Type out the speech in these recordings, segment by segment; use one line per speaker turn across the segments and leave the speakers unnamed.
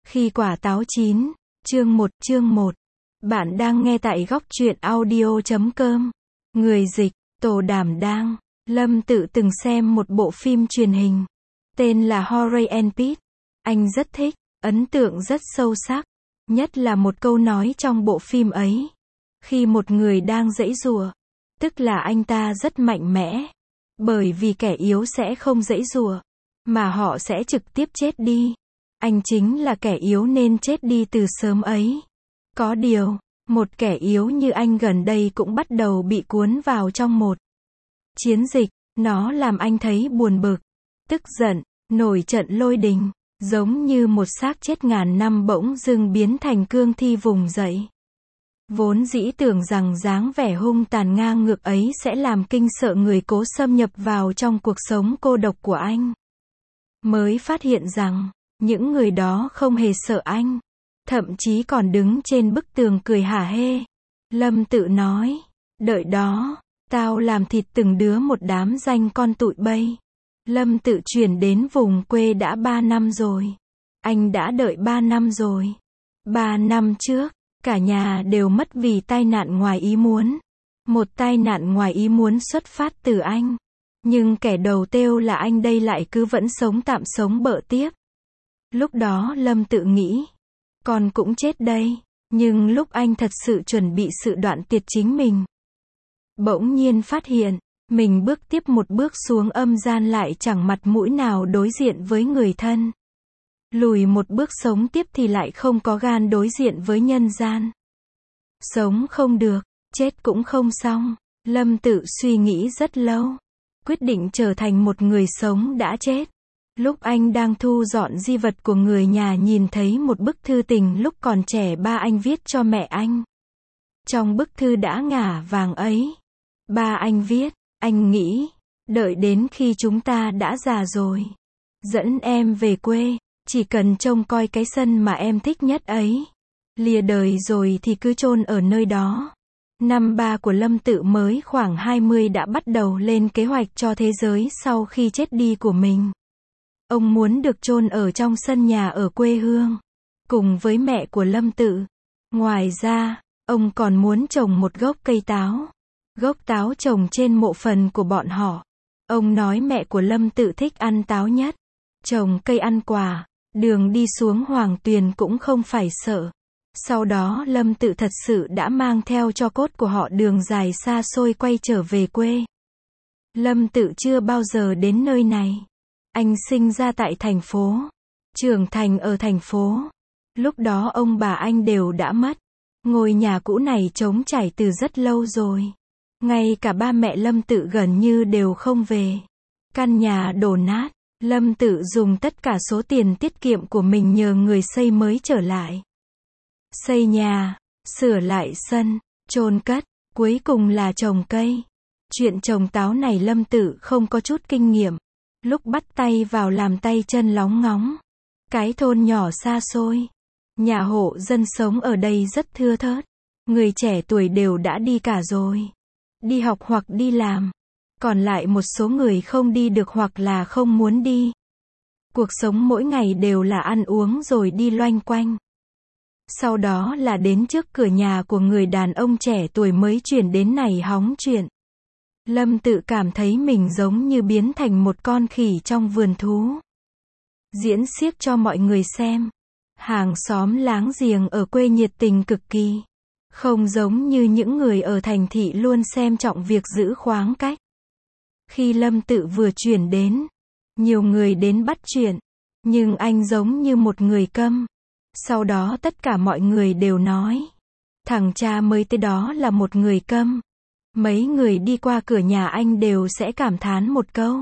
Khi quả táo chín, chương 1. Bạn đang nghe tại góc truyện audio.com. Người dịch, Tổ Đảm Đang. Lâm Tự từng xem một bộ phim truyền hình, tên là Horror and Pit. Anh rất thích, ấn tượng rất sâu sắc. Nhất là một câu nói trong bộ phim ấy. Khi một người đang giãy giụa, tức là anh ta rất mạnh mẽ. Bởi vì kẻ yếu sẽ không giãy giụa, mà họ sẽ trực tiếp chết đi. Anh chính là kẻ yếu nên chết đi từ sớm ấy. Có điều, một kẻ yếu như anh gần đây cũng bắt đầu bị cuốn vào trong một chiến dịch. Nó làm anh thấy buồn bực, tức giận, nổi trận lôi đình, giống như một xác chết ngàn năm bỗng dưng biến thành cương thi vùng dậy. Vốn dĩ tưởng rằng dáng vẻ hung tàn ngang ngược ấy sẽ làm kinh sợ người cố xâm nhập vào trong cuộc sống cô độc của anh. Mới phát hiện rằng, những người đó không hề sợ anh, thậm chí còn đứng trên bức tường cười hả hê. Lâm Tự nói, đợi đó, tao làm thịt từng đứa một đám danh con tụi bây. Lâm Tự chuyển đến vùng quê đã 3 năm rồi. Anh đã đợi 3 năm rồi. 3 năm trước, cả nhà đều mất vì tai nạn ngoài ý muốn. Một tai nạn ngoài ý muốn xuất phát từ anh. Nhưng kẻ đầu têu là anh đây lại cứ vẫn sống tạm sống bợ tiếp. Lúc đó Lâm Tự nghĩ, con cũng chết đây. Nhưng lúc anh thật sự chuẩn bị sự đoạn tiệt chính mình, bỗng nhiên phát hiện, mình bước tiếp một bước xuống âm gian lại chẳng mặt mũi nào đối diện với người thân. Lùi một bước sống tiếp thì lại không có gan đối diện với nhân gian. Sống không được, chết cũng không xong. Lâm Tự suy nghĩ rất lâu, quyết định trở thành một người sống đã chết. Lúc anh đang thu dọn di vật của người nhà nhìn thấy một bức thư tình lúc còn trẻ ba anh viết cho mẹ anh. Trong bức thư đã ngả vàng ấy, ba anh viết, anh nghĩ, đợi đến khi chúng ta đã già rồi, dẫn em về quê, chỉ cần trông coi cái sân mà em thích nhất ấy. Lìa đời rồi thì cứ chôn ở nơi đó. Năm ba của Lâm Tự mới khoảng 20 đã bắt đầu lên kế hoạch cho thế giới sau khi chết đi của mình. Ông muốn được chôn ở trong sân nhà ở quê hương, cùng với mẹ của Lâm Tự. Ngoài ra, ông còn muốn trồng một gốc cây táo. Gốc táo trồng trên mộ phần của bọn họ. Ông nói mẹ của Lâm Tự thích ăn táo nhất. Trồng cây ăn quả, đường đi xuống Hoàng Tuyền cũng không phải sợ. Sau đó Lâm Tự thật sự đã mang theo tro cốt của họ đường dài xa xôi quay trở về quê. Lâm Tự chưa bao giờ đến nơi này. Anh sinh ra tại thành phố, trưởng thành ở thành phố. Lúc đó ông bà anh đều đã mất. Ngôi nhà cũ này trống trải từ rất lâu rồi. Ngay cả ba mẹ Lâm Tự gần như đều không về. Căn nhà đổ nát. Lâm Tự dùng tất cả số tiền tiết kiệm của mình nhờ người xây mới trở lại. Xây nhà, sửa lại sân, chôn cất, cuối cùng là trồng cây. Chuyện trồng táo này Lâm Tự không có chút kinh nghiệm. Lúc bắt tay vào làm tay chân lóng ngóng. Cái thôn nhỏ xa xôi, nhà hộ dân sống ở đây rất thưa thớt. Người trẻ tuổi đều đã đi cả rồi. Đi học hoặc đi làm. Còn lại một số người không đi được hoặc là không muốn đi. Cuộc sống mỗi ngày đều là ăn uống rồi đi loanh quanh. Sau đó là đến trước cửa nhà của người đàn ông trẻ tuổi mới chuyển đến này hóng chuyện. Lâm Tự cảm thấy mình giống như biến thành một con khỉ trong vườn thú. Diễn xiếc cho mọi người xem. Hàng xóm láng giềng ở quê nhiệt tình cực kỳ. Không giống như những người ở thành thị luôn xem trọng việc giữ khoảng cách. Khi Lâm Tự vừa chuyển đến, nhiều người đến bắt chuyện. Nhưng anh giống như một người câm. Sau đó tất cả mọi người đều nói, thằng cha mới tới đó là một người câm. Mấy người đi qua cửa nhà anh đều sẽ cảm thán một câu.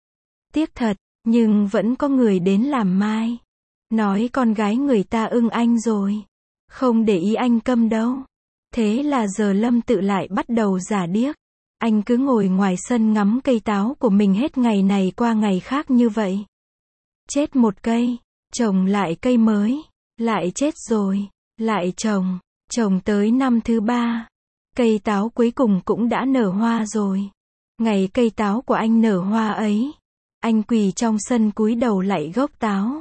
Tiếc thật, nhưng vẫn có người đến làm mai. Nói con gái người ta ưng anh rồi. Không để ý anh câm đâu. Thế là giờ Lâm Tự lại bắt đầu giả điếc. Anh cứ ngồi ngoài sân ngắm cây táo của mình hết ngày này qua ngày khác như vậy. Chết một cây, trồng lại cây mới. Lại chết rồi, lại trồng. Trồng tới năm thứ 3. Cây táo cuối cùng cũng đã nở hoa rồi. Ngày cây táo của anh nở hoa ấy, anh quỳ trong sân cúi đầu lạy gốc táo.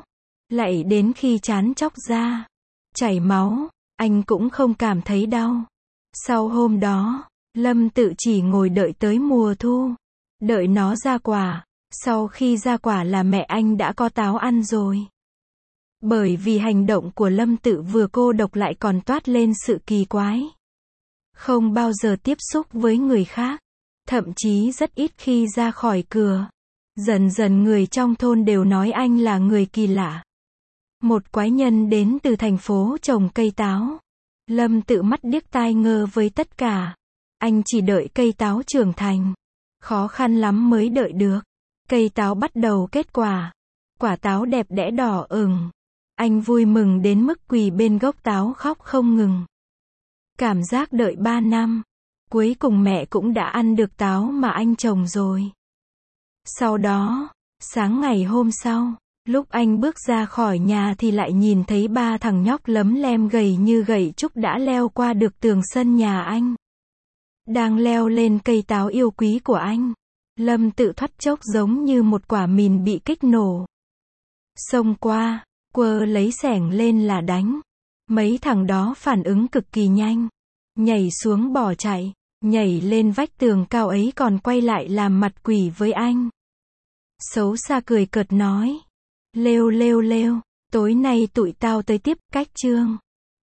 lạy đến khi trán chóc ra, chảy máu, anh cũng không cảm thấy đau. Sau hôm đó, Lâm Tự chỉ ngồi đợi tới mùa thu, đợi nó ra quả. Sau khi ra quả là mẹ anh đã có táo ăn rồi. Bởi vì hành động của Lâm Tự vừa cô độc lại còn toát lên sự kỳ quái. Không bao giờ tiếp xúc với người khác, thậm chí rất ít khi ra khỏi cửa. Dần dần người trong thôn đều nói anh là người kỳ lạ. Một quái nhân đến từ thành phố trồng cây táo. Lâm Tự mắt điếc tai ngơ với tất cả. Anh chỉ đợi cây táo trưởng thành. Khó khăn lắm mới đợi được. Cây táo bắt đầu kết quả. Quả táo đẹp đẽ đỏ ửng. Anh vui mừng đến mức quỳ bên gốc táo khóc không ngừng. Cảm giác đợi 3 năm. Cuối cùng mẹ cũng đã ăn được táo mà anh trồng rồi. Sau đó, sáng ngày hôm sau, lúc anh bước ra khỏi nhà thì lại nhìn thấy 3 thằng nhóc lấm lem gầy như gậy trúc đã leo qua được tường sân nhà anh. Đang leo lên cây táo yêu quý của anh. Lâm Tự thoắt chốc giống như một quả mìn bị kích nổ. Xông qua, quơ lấy xẻng lên là đánh. Mấy thằng đó phản ứng cực kỳ nhanh. Nhảy xuống bỏ chạy, nhảy lên vách tường cao ấy còn quay lại làm mặt quỷ với anh. Xấu xa cười cợt nói. Lêu lêu lêu, tối nay tụi tao tới tiếp, cách chương.